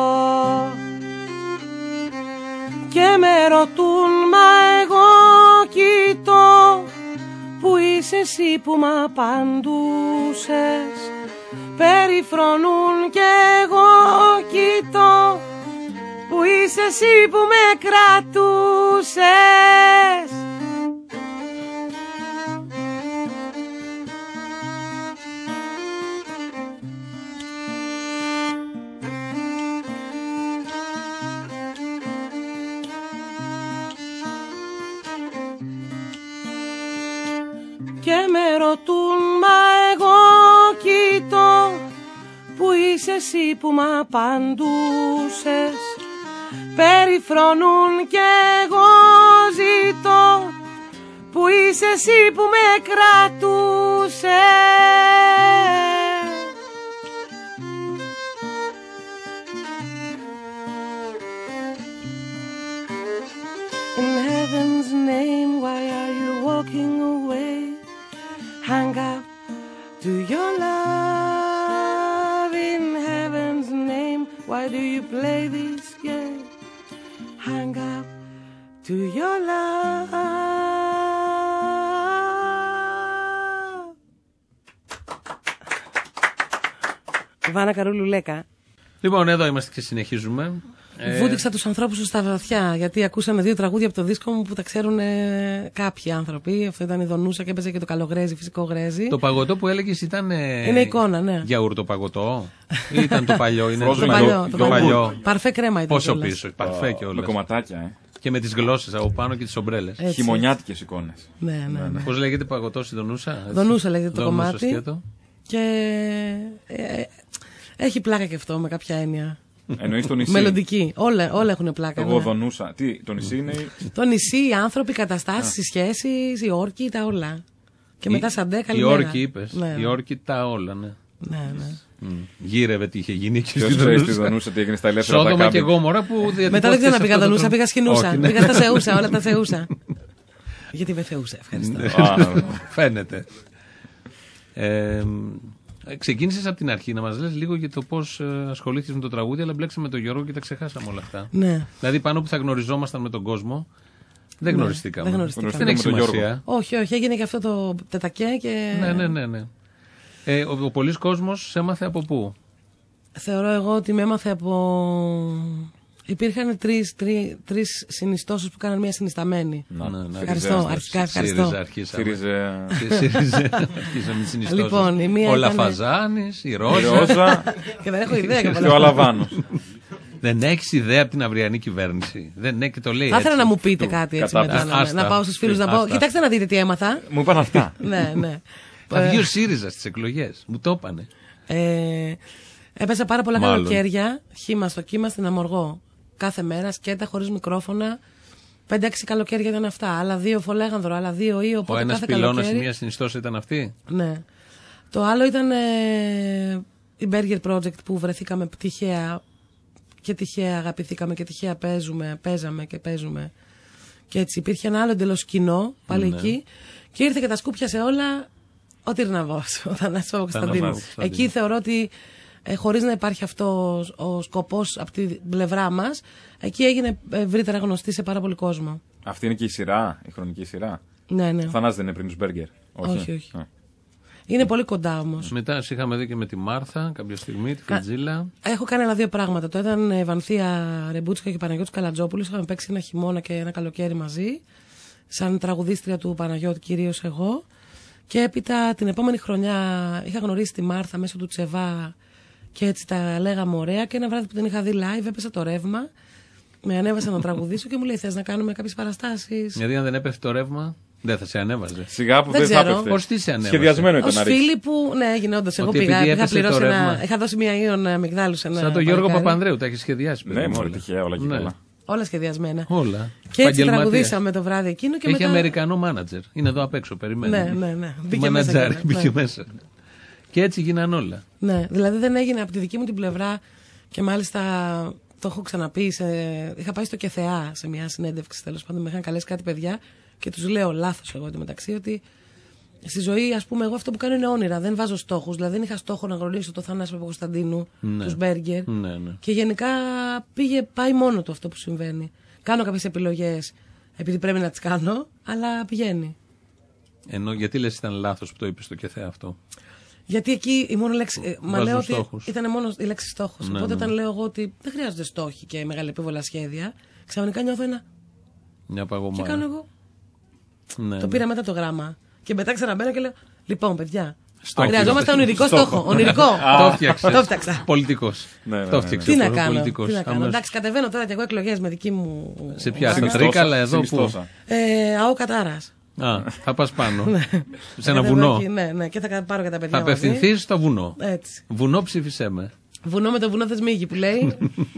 Και με ρωτούν μα εγώ κοιτώ, που είσαι εσύ που μ' απαντούσες. Περιφρονούν κι εγώ κοιτώ, που είσαι εσύ που με κρατούσες. Και με ρωτούν μα εγώ κοιτώ, που είσαι εσύ που μ' απαντούσες. Περιφρονούν κι εγώ ζητώ, που είσαι εσύ που με κρατούσες. In heaven's name, why are you walking away? Hang up to your love. In heaven's name, why do you play this game? Hang up to your love. Βάνα Καρούλου Λέκα. Λοιπόν, εδώ είμαστε και συνεχίζουμε. Βούτυξα τους ανθρώπους στα βαθιά, γιατί ακούσαμε 2 τραγούδια από το δίσκο μου που τα ξέρουν κάποιοι άνθρωποι. Αυτό ήταν η Δονούσα και έπαιζε και το καλογρέζι, φυσικό γρέζι. Το παγωτό που έλεγες ήταν. Είναι εικόνα, ναι. Γιαούρτο παγωτό. Ή ήταν το παλιό. Είναι το παλιό. Παρφέ κρέμα ήταν. Πόσο πίσω, παρφέ και όλα. Με κομματάκια, Και με τις γλώσσες από πάνω και τις ομπρέλες. Χειμωνιάτικες εικόνες. Ναι. Πώς λέγεται παγωτό η Δονούσα? Δονούσα λέγεται το κομμάτι. Και έχει πλάκα και αυτό με κάποια έννοια. Εννοείς το νησί. Μελλοντική. Όλα έχουν πλάκα. Εγώ Δονούσα. Τι, το νησί είναι. Το νησί, οι άνθρωποι, οι καταστάσεις, οι σχέσεις, οι όρκοι, τα όλα. Και μετά σαν 10 οι όρκοι είπες. Οι όρκοι τα όλα, ναι. Ναι. Γύρευε τι είχε γίνει εκεί στη Δονούσα, τι έγινε στα ελεύθερα. Σόδομα και Γόμορα που μετά δεν ξαναπήγα Δονούσα, πήγα Σχοινούσα. Πήγα στα Σεούσα, όλα τα Σεούσα. Γιατί με θεούσα, ευχαριστώ. Φαίνεται. Ξεκίνησες από την αρχή να μας λες λίγο για το πώς ασχολήθηκες με το τραγούδι, αλλά μπλέξαμε με τον Γιώργο και τα ξεχάσαμε όλα αυτά. Ναι. Δηλαδή πάνω που θα γνωριζόμαστε με τον κόσμο, δεν γνωριστήκαμε. Δεν έχει σημασία. Όχι, έγινε και αυτό το τετακέ και. Ναι. Ο πολλής κόσμος σε έμαθε από πού? Θεωρώ εγώ ότι με έμαθε από. Υπήρχαν τρεις συνιστώσεις που κάναν μια συνισταμένη. Ευχαριστώ. Αρχικά ευχαριστώ. ΣΥΡΙΖΑ. Αρχίσαμε τη συνιστώσεις. Λοιπόν, η μία. Ο Λαφαζάνης, η Ρόζα. Και δεν έχω ιδέα. Και ο Αλαβάνος. Δεν έχεις ιδέα από την αυριανή κυβέρνηση? Δεν και το λέει. Θα ήθελα να μου πείτε κάτι έτσι μετά. Να πάω στους φίλους να πω. Κοιτάξτε να δείτε τι έμαθα. Μου είπαν αυτά. Ναι. Θα βγει ο ΣΥΡΙΖΑ στις εκλογές. Μου το είπανε. Έπεσα πάρα πολλά καλοκαίρια. Χύμα στο κύμα στην Αμοργό. Κάθε μέρα σκέτα χωρίς μικρόφωνα. 5-6 καλοκαίρια ήταν αυτά. Άλλα 2 Φολέγανδρο, άλλα 2 ή οπότε. Ο ένας πυλώνας ή μία συνιστόση ήταν αυτή. Ναι. Το άλλο ήταν η Burger Project που βρεθήκαμε τυχαία και τυχαία αγαπηθήκαμε και τυχαία παίζαμε και παίζουμε. Και έτσι υπήρχε ένα άλλο εντελώς κοινό πάλι εκεί. Και ήρθε και τα σκούπιασε όλα ο Τυρναβός, ο Θανάσης Παπακοσταντίνου. Εκεί θεωρώ ότι χωρίς να υπάρχει αυτό ο σκοπός από την πλευρά μας, εκεί έγινε ευρύτερα γνωστή σε πάρα πολύ κόσμο. Αυτή είναι και η σειρά, η χρονική σειρά. Ναι. Ο Θανάσης δεν είναι πριν τους Μπέργκερ? Όχι. Είναι πολύ κοντά όμως. Μετά σε είχαμε δει και με τη Μάρθα κάποια στιγμή, τη Φριτζίλα. Έχω κάνει άλλα 2 πράγματα. Το ήταν Βανθία Ρεμπούτσικα και Παναγιώτης Καλατζόπουλος. Είχαμε παίξει ένα χειμώνα και ένα καλοκαίρι μαζί, σαν τραγουδίστρια του Παναγιώτη, κυρίως εγώ. Και έπειτα την επόμενη χρονιά είχα γνωρίσει τη Μάρθα μέσω του Τσεβά και έτσι τα λέγαμε ωραία. Και ένα βράδυ που την είχα δει live, έπεσε το ρεύμα. Με ανέβασε να τραγουδήσω και μου λέει: θες να κάνουμε κάποιες παραστάσεις? Γιατί αν δεν έπεφτε το ρεύμα, δεν θα σε ανέβαζε. Σιγά που δεν θα έπεφτε. Πώς τι σε ανέβαζε? Σχεδιασμένο ήταν να ρίξει. Φίλοι που. Ναι, έγινε όντως. Εγώ πήγα. Είχα πληρώσει είχα δώσει μία ίον αμυγδάλου σε ένα. Σαν τον Γιώργο Παπανδρέου, τα έχει σχεδιάσει. Ναι, μόλι τυχαία, όλα και καλά. Όλα σχεδιασμένα. Όλα. Και έτσι τραγουδήσαμε το βράδυ εκείνο και έχει μετά. Αμερικανό μάνατζερ. Είναι εδώ απ' έξω, περιμένει. Ναι. Μπήκε μέσα. Και έτσι γίναν όλα. Ναι, δηλαδή δεν έγινε από τη δική μου την πλευρά και μάλιστα το έχω ξαναπεί. Είχα πάει στο ΚΕΘΕΑ σε μια συνέντευξη, τέλος πάντων. Με είχαν καλέσει κάτι παιδιά και τους λέω λάθος εγώ εντωμεταξύ ότι στη ζωή, ας πούμε, εγώ αυτό που κάνω είναι όνειρα. Δεν βάζω στόχους. Δηλαδή δεν είχα στόχο να γνωρίσω το Θανάση Παπακοσταντίνου, τους Μπέργκερ. Ναι. Και γενικά πάει μόνο του αυτό που συμβαίνει. Κάνω κάποιες επιλογές επειδή πρέπει να τις κάνω, αλλά πηγαίνει. Ενώ γιατί λες ήταν λάθος που το είπες στο ΚΕΘΕΑ αυτό? Γιατί εκεί η μόνο λέξη. Μα λέω ότι ήταν μόνο η λέξη στόχος. Ναι, Οπότε όταν λέω εγώ ότι δεν χρειάζονται στόχοι και μεγάλη επίβολα σχέδια, ξαφνικά νιώθω μια παγωμάρα. Και κάνω εγώ. Ναι, το πήρα μετά το γράμμα. Και μετά ξαναμπαίνω και λέω: λοιπόν, παιδιά, χρειαζόμαστε ονειρικό στόχο. Ονειρικό. Το φτιάξα. Πολιτικός. Τι να κάνω. Εντάξει, κατεβαίνω τώρα και εγώ εκλογές με δική μου. Σε ποια? Στα Τρίκαλα εδώ που. ΑΟ Κατάρας. Θα πας πάνω. Σε ένα βουνό. Ναι, και θα πάρω και τα παιδιά. Θα απευθυνθείς στο βουνό. Έτσι. Βουνό ψήφισέ με. Βουνό με το βουνό θεσμίγει που λέει.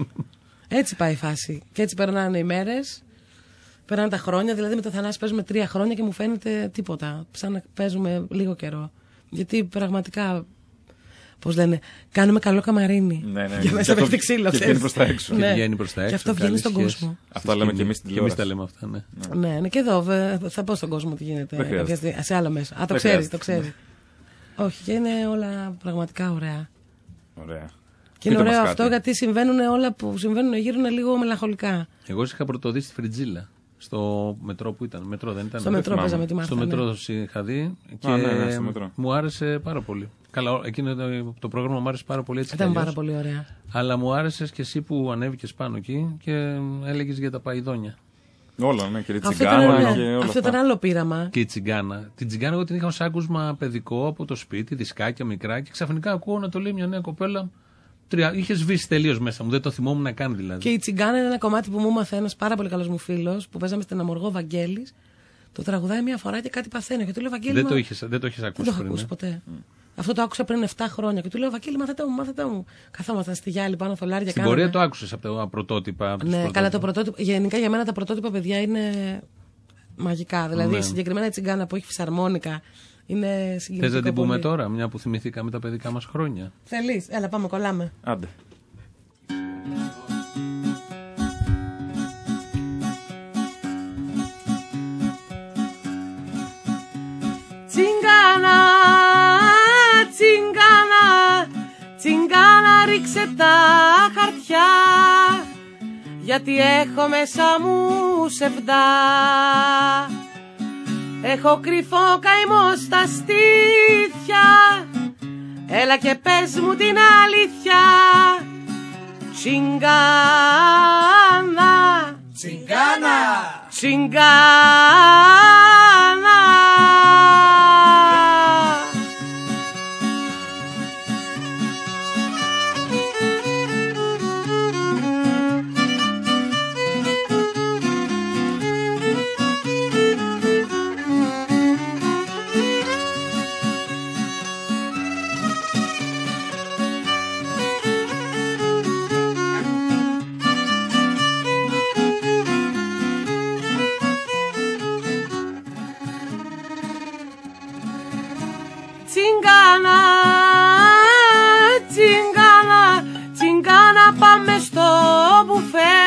Έτσι πάει η φάση. Και έτσι περνάνε οι μέρες. Περνάνε τα χρόνια. Δηλαδή με το Θανάση παίζουμε 3 χρόνια και μου φαίνεται τίποτα. Σαν να παίζουμε λίγο καιρό. Γιατί πραγματικά. Πώς λένε, κάνουμε καλό καμαρίνι. Ναι. Και μέσα πέφτει ξύλο. Και βγαίνει προς τα έξω. Και αυτό βγαίνει στον κόσμο. Αυτά λέμε και εμείς στην τηλεόραση. Και εμείς τα λέμε αυτά, ναι. Και εδώ θα πω στον κόσμο τι γίνεται. Σε άλλο μέσα. Το ξέρει. Όχι, και είναι όλα πραγματικά ωραία. Και είναι ωραίο αυτό γιατί συμβαίνουν όλα που συμβαίνουν γύρω είναι λίγο μελαγχολικά. Εγώ είχα πρωτοδεί στη Φριτζίλα. Στο μετρό που ήταν. Μετρό δεν ήταν. Στο μετρό παίζαμε τη Μάρθα. Στο μετρό είχα δει και μου άρεσε πάρα πολύ. Καλά, εκείνο το πρόγραμμα μου άρεσε πάρα πολύ έτσι. Ήταν πάρα πολύ ωραία. Αλλά μου άρεσε και εσύ που ανέβηκες πάνω εκεί και έλεγες για τα παϊδόνια. Όλα, ναι, και η τσιγκάνα. Αυτό ήταν άλλο πείραμα. Και η τσιγκάνα. Την τσιγκάνα εγώ την είχα ως άκουσμα παιδικό από το σπίτι, δισκάκια μικρά, και ξαφνικά ακούω να το λέει μια νέα κοπέλα. Είχε σβήσει τελείως μέσα μου, δεν το θυμόμουν να κάνει δηλαδή. Και η τσιγκάνα είναι ένα κομμάτι που μου έμαθε ένας πάρα πολύ καλός μου φίλος που παίζαμε στην Αμοργό, Βαγγέλης. Το τραγουδάει μια φορά και κάτι παθαίνω. Και του λέω, Βαγγέλη. Δεν το είχες ακούσει πριν. Δεν το έχω ακούσει ποτέ. Αυτό το άκουσα πριν 7 χρόνια. Και του λέω, Βαγγέλη, μάθετε μου. Καθόμασταν στη Γιάλη πάνω θολάρια. Στην πορεία το άκουσες από τα πρωτότυπα. Ναι, καλά, το πρωτότυπο. Γενικά για μένα τα πρωτότυπα, παιδιά, είναι μαγικά. Δηλαδή, συγκεκριμένα η τσιγκάνα που έχει φυσαρμόνικα. Είναι συγκεκριμένα. Θες να την πούμε τώρα, μια που θυμηθήκαμε τα παιδικά μας χρόνια? Θέλεις? Έλα, πάμε, κολλάμε. Άντε. Τσιγκάνα, τσιγκάνα, τσιγκάνα, ρίξε τα χαρτιά, γιατί έχω μέσα μου σεβδά. Έχω κρυφό καημό στα στήθια, έλα και πες μου την αλήθεια. Τσιγκάνα, τσιγκάνα, τσιγκάνα. Τσιγκάνα, τσιγκάνα, τσιγκάνα, πάμε στο μπουφέ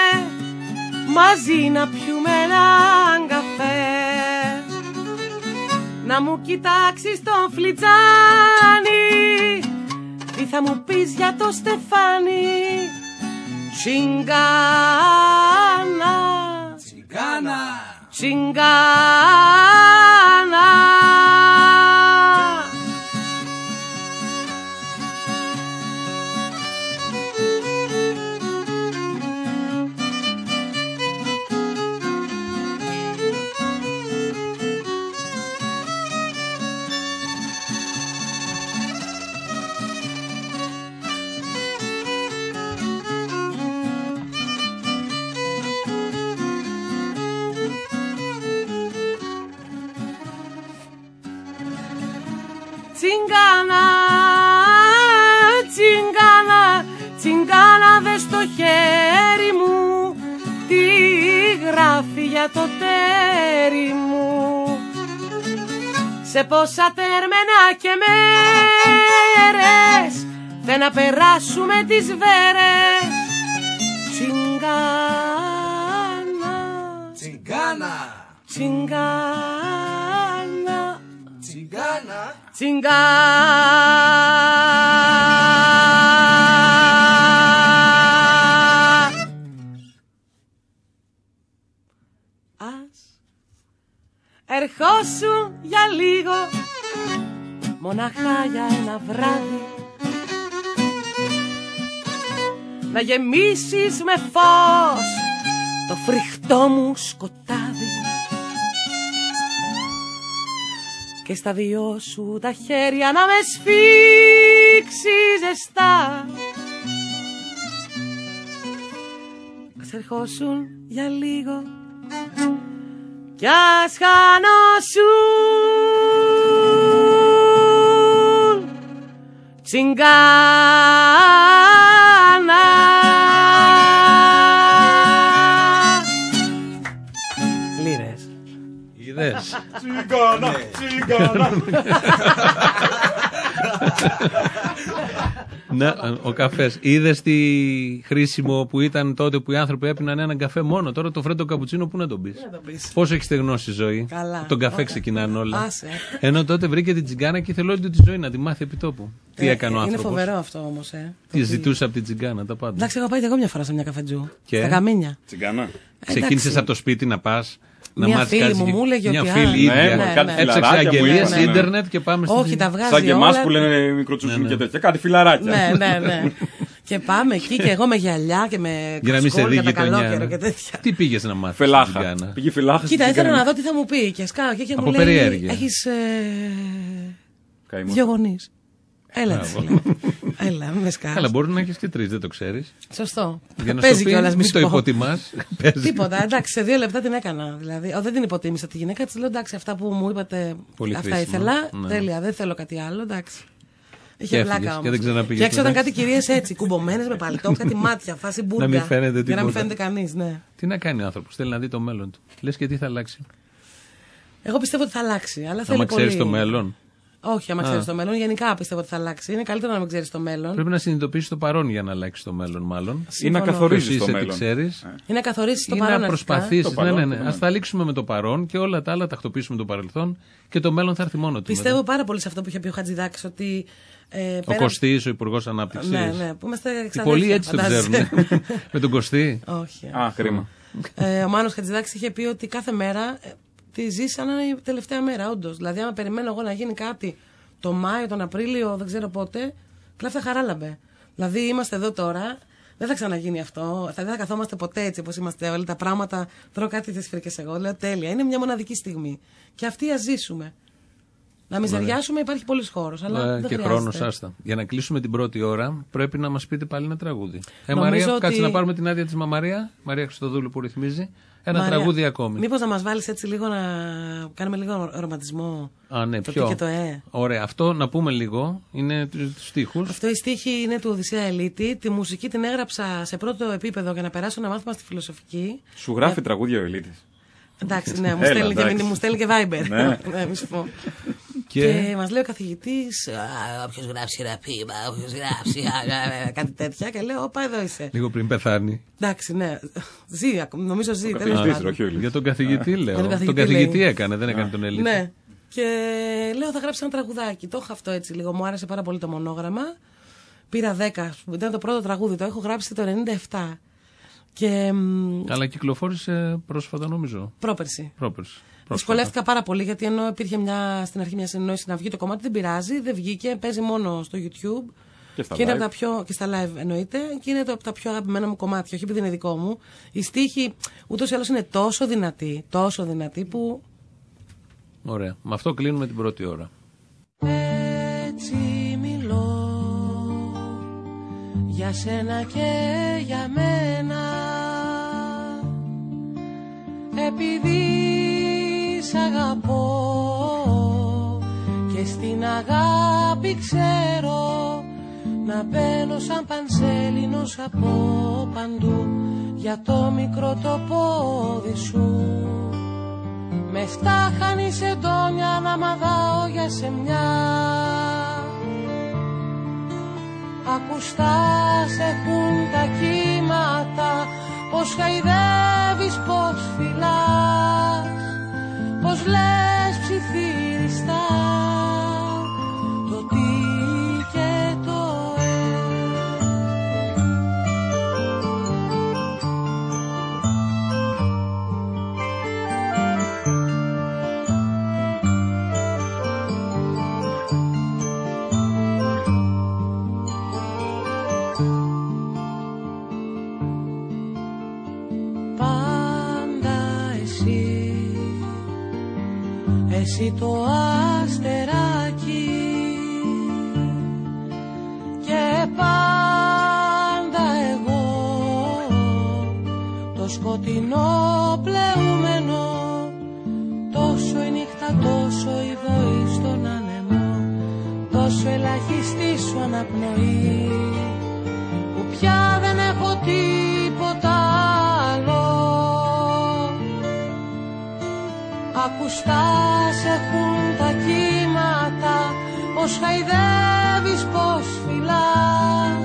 μαζί να πιούμε έναν καφέ. Να μου κοιτάξεις το φλιτζάνι, τι θα μου πεις για το Στεφάνι. Τσιγκάνα, τσιγκάνα, τσιγκάνα. Τσιγκάνα, τσιγκάνα, τσιγκάνα, δες στο χέρι μου τι γράφει για το τέρι μου. Σε πόσα τέρμενα και μέρες δεν να περάσουμε τις βέρες. Τσιγκάνα, τσιγκάνα, τσιγκάνα, τσιγκάνα, τσιγκάνα. Ας ερχόσουν για λίγο, μονάχα για ένα βράδυ, να γεμίσεις με φως το φρικτό μου σκοτάδι και στα δυο σου τα χέρια να με σφίξει ζεστά. Ας ερχόσουν για λίγο κι ας χανόσουν τσιγκάνα. Λύρες. Είδες. Τσιγκάνα, τσιγκάνα. Ο καφές. Είδες τι χρήσιμο που ήταν τότε που οι άνθρωποι έπιναν έναν καφέ μόνο. Τώρα το φρέντο καπουτσίνο πού να τον πεις. Πόσο έχει στεγνώσει η ζωή. Καλά. Τον καφέ ξεκινάνε όλα. Ενώ τότε βρήκε την τσιγκάνα και ήθελε όλη τη ζωή να τη μάθει επί τόπου. Τι έκανε ο άνθρωπος. Είναι φοβερό αυτό όμως. Τι ζητούσε από την τσιγκάνα τα πάντα. Εντάξει, εγώ πάει και εγώ μια φορά σε μια καφετζού. Στα Καμίνια. Τσιγκάνα. Ξεκίνησες από το σπίτι να πας. Μια φίλη μου μου έλεγε ότι. Μια φίλη έψαξε αγγελίες, ίντερνετ και πάμε στην. Όχι, τα βγάζει. Σαν και εμάς που λένε μικροτσουσούν και τέτοια. Κάτι φιλαράκια. Ναι. Και πάμε εκεί και εγώ με γυαλιά και με κασκόλ για τα καλόκαιρο και τέτοια. Τι πήγες να μάθεις? Φελάχα. Πήγε φελάχα. Κοίτα, ήθελα να δω τι θα μου πει. Και σκάω και μου λέει: έχεις 2 γονείς. Έλα, έλα, με σκάω. Αλλά μπορεί να έχεις και 3, δεν το ξέρεις. Σωστό. Παίζει κιόλας, μην το υποτιμάς. Τίποτα, εντάξει, σε 2 λεπτά την έκανα. Δηλαδή, δεν την υποτίμησα τη γυναίκα, της λέω: εντάξει, αυτά που μου είπατε, αυτά ήθελα. Τέλεια, δεν θέλω κάτι άλλο, εντάξει. Είχε πλάκα όμως. Και έξω ήταν κάτι κυρίες έτσι, κουμπωμένες με παλιτό, κάτι μάτια, φάση μπουργκα. Για να μην φαίνεται κανείς, ναι. Τι να κάνει ο άνθρωπος, θέλει να δει το μέλλον του. Λες και τι θα αλλάξει. Εγώ πιστεύω ότι θα αλλάξει, αλλά θέλει πολύ. Άμα ξέρεις το μέλλον. Όχι, άμα ξέρεις το μέλλον, γενικά πιστεύω ότι θα αλλάξει. Είναι καλύτερο να μην ξέρεις το μέλλον. Πρέπει να συνειδητοποιήσεις το παρόν για να αλλάξει το μέλλον, μάλλον. Ή να καθορίσεις το μέλλον. Ή να καθορίσεις το παρόν. Ή να προσπαθήσεις. Ναι. Ας τα λήξουμε με το παρόν και όλα τα άλλα τακτοποιήσουμε το παρελθόν και το μέλλον θα έρθει μόνο του. Πιστεύω πάρα πολύ σε αυτό που είχε πει ο Χατζηδάκης, ότι. Ο Κωστής, ο Υπουργός Ανάπτυξης. Ναι, που είμαστε εξαδέλφια. Πολλοί έτσι το ξέρουν. Με τον Κωστή. Όχι. Κρίμα. Ο Μάνος Χατζηδάκης είχε πει ότι κάθε μέρα τη ζει σαν να είναι η τελευταία μέρα, όντως. Δηλαδή, άμα περιμένω εγώ να γίνει κάτι το Μάιο, τον Απρίλιο, δεν ξέρω πότε, κλάφτα χαράλαμπε. Δηλαδή, είμαστε εδώ τώρα, δεν θα ξαναγίνει αυτό. Δεν θα καθόμαστε ποτέ έτσι όπως είμαστε όλοι. Τα πράγματα, τρώω κάτι τις φρίκες εγώ. Λέω τέλεια. Είναι μια μοναδική στιγμή. Και αυτή ας ζήσουμε. Να μιζεριάσουμε, υπάρχει πολύς χώρος. Αλλά δεν και χρόνος, άστα. Για να κλείσουμε την πρώτη ώρα, πρέπει να μας πείτε πάλι ένα τραγούδι. Μαρία, κάτσε να πάρουμε την άδεια της Μαρία Χριστοδούλου που ρυθμίζει. Ένα τραγούδι ακόμη. Μήπως να μας βάλεις έτσι λίγο να κάνουμε λίγο ρομαντισμό. Ναι, το ποιο. Και το Ωραία, αυτό να πούμε λίγο. Είναι τους στίχους. Αυτό η στίχη είναι του Οδυσσέα Ελίτη. Τη μουσική την έγραψα σε πρώτο επίπεδο για να περάσω ένα μάθημα στη φιλοσοφική. Σου γράφει τραγούδια ο Ελίτης. Εντάξει, ναι, μου στέλνει και Viber. Ναι, μη σου πω. Και μας λέει ο καθηγητής, όποιος γράψει ένα ποίημα, όποιος γράψει κάτι τέτοια. Και λέω, όπα, εδώ είσαι. Λίγο πριν πεθάνει. Εντάξει, ναι. Ζει, νομίζω ζει. Για τον καθηγητή λέω. Τον καθηγητή έκανε, δεν έκανε τον Ελίτη. Ναι. Και λέω, θα γράψει ένα τραγουδάκι. Το έχω αυτό έτσι λίγο. Μου άρεσε πάρα πολύ το μονόγραμμα. Πήρα 10, ήταν το πρώτο τραγούδι. Το έχω γράψει το 97. Αλλά κυκλοφόρησε πρόσφατα, νομίζω. Πρόπερση. Δυσκολεύτηκα πάρα πολύ γιατί ενώ υπήρχε στην αρχή μια συνεννόηση να βγει το κομμάτι, δεν πειράζει, δεν βγήκε, παίζει μόνο στο YouTube. Και είναι από τα πιο. Και στα live εννοείται, και είναι από τα πιο αγαπημένα μου κομμάτια. Όχι επειδή είναι δικό μου. Η στίχη ούτως ή άλλως είναι τόσο δυνατή που. Ωραία. Με αυτό κλείνουμε την πρώτη ώρα. Έτσι μιλώ για σένα και για μένα, επειδή σ' αγαπώ και στην αγάπη ξέρω να μπαίνω σαν πανσέλινος από παντού για το μικρό το πόδι σου. Με φτάχανη σε ντόνια να μαδάω για σεμιά, ακουστά σε έχουν τα κύματα, πως χαϊδεύεις, πως φυλάς, πως λες ψιθυριστά το τι και το εσύ το αστεράκι και πάντα εγώ το σκοτεινό πλεούμενο, τόσο η νύχτα, τόσο η βοή στον άνεμο, τόσο ελαχιστή σου αναπνοή που πια δεν έχω τίποτα άλλο. Ακουστά σε έχουν τα κύματα, Πως χαϊδεύεις, πως φυλάς,